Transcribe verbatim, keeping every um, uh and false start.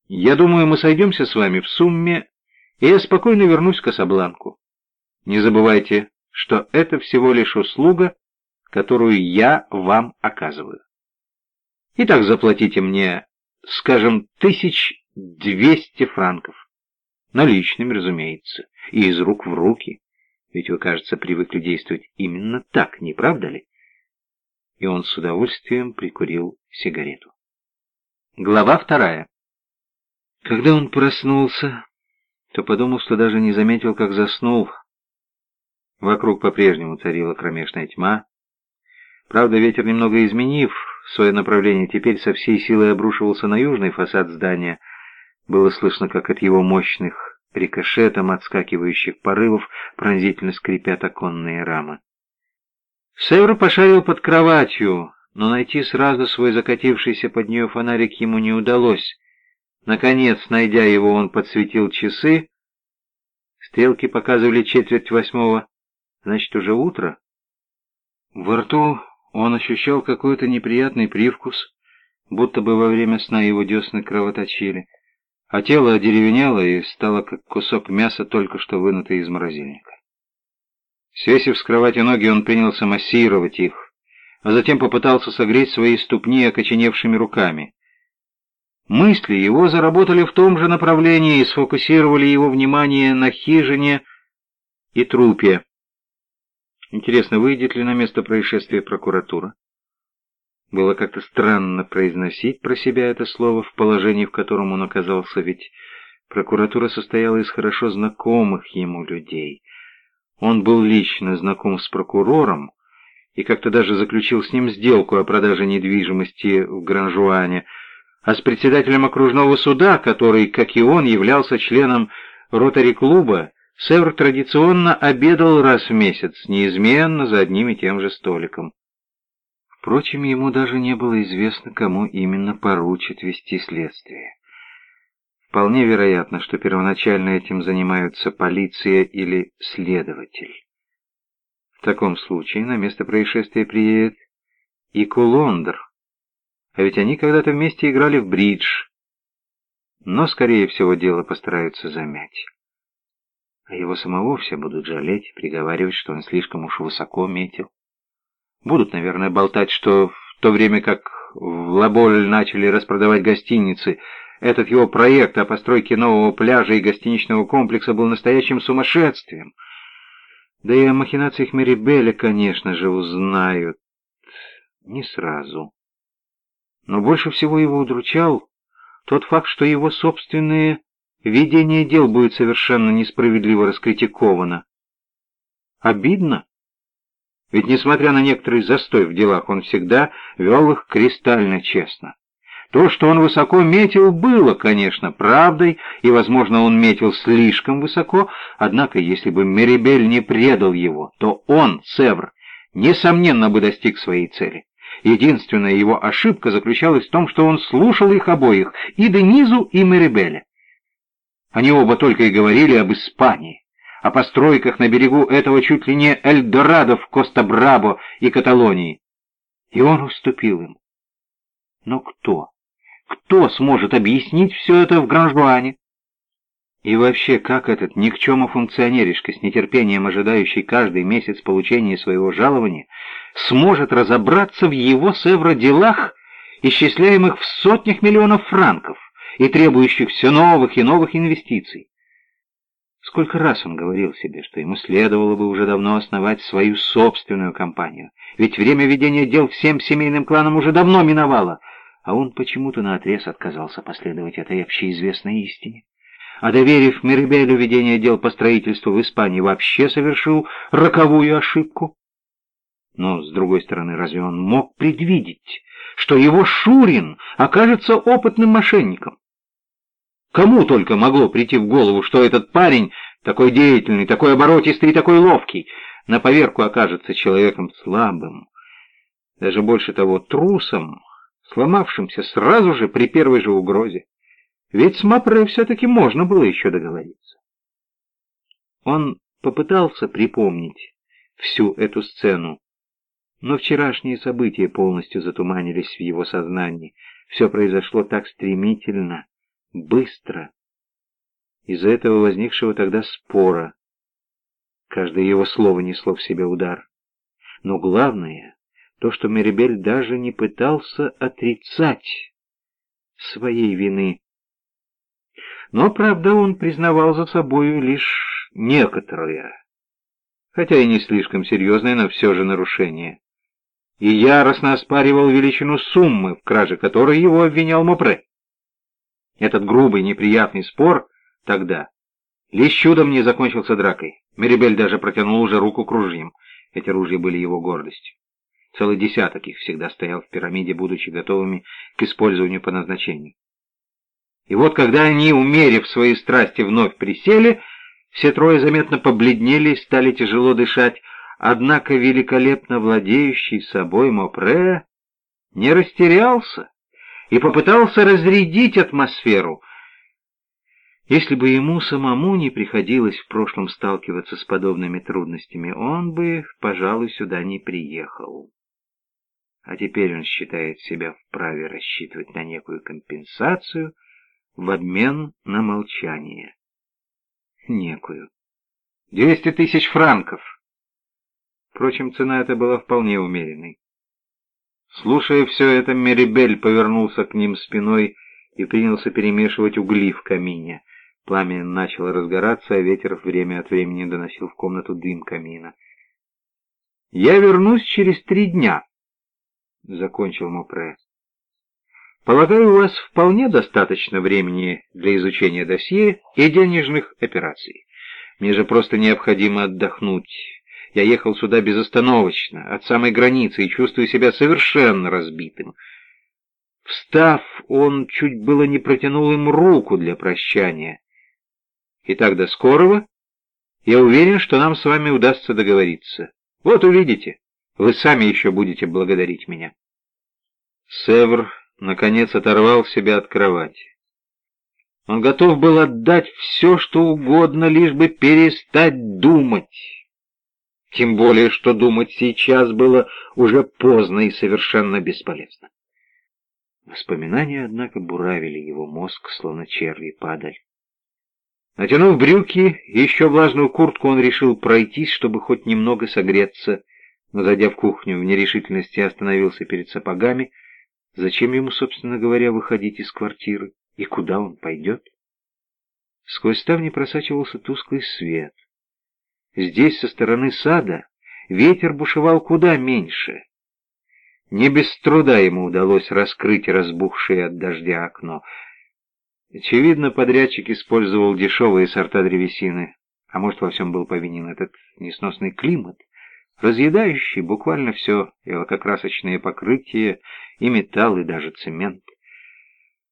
Я думаю, мы сойдемся с вами в сумме, и я спокойно вернусь в Касабланку. Не забывайте, что это всего лишь услуга, которую я вам оказываю. Итак, заплатите мне, скажем, тысяч двести франков. Наличными, разумеется, и из рук в руки. Ведь вы, кажется, привыкли действовать именно так, не правда ли? И он с удовольствием прикурил сигарету. Глава вторая. Когда он проснулся, то подумал, что даже не заметил, как заснул. Вокруг по-прежнему царила кромешная тьма. Правда, ветер, немного изменив свое направление, теперь со всей силой обрушивался на южный фасад здания. Было слышно, как от его мощных рикошетом отскакивающих порывов пронзительно скрипят оконные рамы. Север пошарил под кроватью, но найти сразу свой закатившийся под нее фонарик ему не удалось. Наконец, найдя его, он подсветил часы. Стрелки показывали четверть восьмого, значит, уже утро. Во рту он ощущал какой-то неприятный привкус, будто бы во время сна его десны кровоточили, а тело одеревенело и стало как кусок мяса, только что вынутый из морозильника. Свесив с кровати ноги, он принялся массировать их, а затем попытался согреть свои ступни окоченевшими руками. Мысли его заработали в том же направлении и сфокусировали его внимание на хижине и трупе. Интересно, выйдет ли на место происшествия прокуратура? Было как-то странно произносить про себя это слово в положении, в котором он оказался, ведь прокуратура состояла из хорошо знакомых ему людей. Он был лично знаком с прокурором и как-то даже заключил с ним сделку о продаже недвижимости в Гранжуане, а с председателем окружного суда, который, как и он, являлся членом ротари-клуба, Север традиционно обедал раз в месяц, неизменно за одним и тем же столиком. Впрочем, ему даже не было известно, кому именно поручат вести следствие. Вполне вероятно, что первоначально этим занимаются полиция или следователь. В таком случае на место происшествия приедет и Кулондр, а ведь они когда-то вместе играли в бридж. Но, скорее всего, дело постараются замять. А его самого все будут жалеть, приговаривать, что он слишком уж высоко метил. Будут, наверное, болтать, что в то время как в Лаболь начали распродавать гостиницы, этот его проект о постройке нового пляжа и гостиничного комплекса был настоящим сумасшествием. Да и о махинациях Мерибеля, конечно же, узнают не сразу. Но больше всего его удручал тот факт, что его собственные ведение дел будет совершенно несправедливо раскритиковано. Обидно? Ведь, несмотря на некоторый застой в делах, он всегда вел их кристально честно. То, что он высоко метил, было, конечно, правдой, и, возможно, он метил слишком высоко, однако, если бы Мерибель не предал его, то он, Севр, несомненно бы достиг своей цели. Единственная его ошибка заключалась в том, что он слушал их обоих, и Денизу, и Мерибеля. Они оба только и говорили об Испании, о постройках на берегу этого чуть ли не Эльдорадо в Коста-Брабо и Каталонии. И он уступил им. Но кто? Кто сможет объяснить все это в Гранжуане? И вообще, как этот никчема-функционеришка, с нетерпением ожидающий каждый месяц получения своего жалования, сможет разобраться в его Севра делах, исчисляемых в сотнях миллионов франков, и требующих все новых и новых инвестиций? Сколько раз он говорил себе, что ему следовало бы уже давно основать свою собственную компанию, ведь время ведения дел всем семейным кланам уже давно миновало, а он почему-то наотрез отказался последовать этой общеизвестной истине. А доверив Мерибелю ведение дел по строительству в Испании, вообще совершил роковую ошибку. Но, с другой стороны, разве он мог предвидеть, что его Шурин окажется опытным мошенником? Кому только могло прийти в голову, что этот парень, такой деятельный, такой оборотистый и такой ловкий, на поверку окажется человеком слабым, даже больше того, трусом, сломавшимся сразу же при первой же угрозе. Ведь с Мапре все-таки можно было еще договориться. Он попытался припомнить всю эту сцену, но вчерашние события полностью затуманились в его сознании. Все произошло так стремительно, быстро, из-за этого возникшего тогда спора. Каждое его слово несло в себе удар. Но главное, то, что Мирабель даже не пытался отрицать своей вины. Но, правда, он признавал за собою лишь некоторые, хотя и не слишком серьезные, но все же нарушения, и яростно оспаривал величину суммы, в краже которой его обвинял Мопре. Этот грубый, неприятный спор тогда лишь чудом не закончился дракой. Мирабель даже протянул уже руку к ружьям. Эти ружья были его гордостью. Целый десяток их всегда стоял в пирамиде, будучи готовыми к использованию по назначению. И вот когда они, умерив свои страсти, вновь присели, все трое заметно побледнели и стали тяжело дышать, однако великолепно владеющий собой Мопре не растерялся и попытался разрядить атмосферу. Если бы ему самому не приходилось в прошлом сталкиваться с подобными трудностями, он бы, пожалуй, сюда не приехал. А теперь он считает себя вправе рассчитывать на некую компенсацию в обмен на молчание. Некую. Двести тысяч франков. Впрочем, цена эта была вполне умеренной. Слушая все это, Мирабель повернулся к ним спиной и принялся перемешивать угли в камине. Пламя начало разгораться, а ветер время от времени доносил в комнату дым камина. «Я вернусь через три дня», — закончил Мопре. «Полагаю, у вас вполне достаточно времени для изучения досье и денежных операций. Мне же просто необходимо отдохнуть. Я ехал сюда безостановочно, от самой границы, и чувствую себя совершенно разбитым». Встав, он чуть было не протянул им руку для прощания. «Итак, до скорого. Я уверен, что нам с вами удастся договориться. Вот увидите, вы сами еще будете благодарить меня». Севр, наконец, оторвал себя от кровати. Он готов был отдать все, что угодно, лишь бы перестать думать. Тем более, что думать сейчас было уже поздно и совершенно бесполезно. Воспоминания, однако, буравили его мозг, словно черви падаль. Натянув брюки и еще влажную куртку, он решил пройтись, чтобы хоть немного согреться, но, зайдя в кухню, в нерешительности остановился перед сапогами. Зачем ему, собственно говоря, выходить из квартиры? И куда он пойдет? Сквозь ставни просачивался тусклый свет. Здесь, со стороны сада, ветер бушевал куда меньше. Не без труда ему удалось раскрыть разбухшее от дождя окно. Очевидно, подрядчик использовал дешевые сорта древесины, а может, во всем был повинен этот несносный климат, разъедающий буквально все, и лакокрасочные покрытия, и металл, и даже цемент.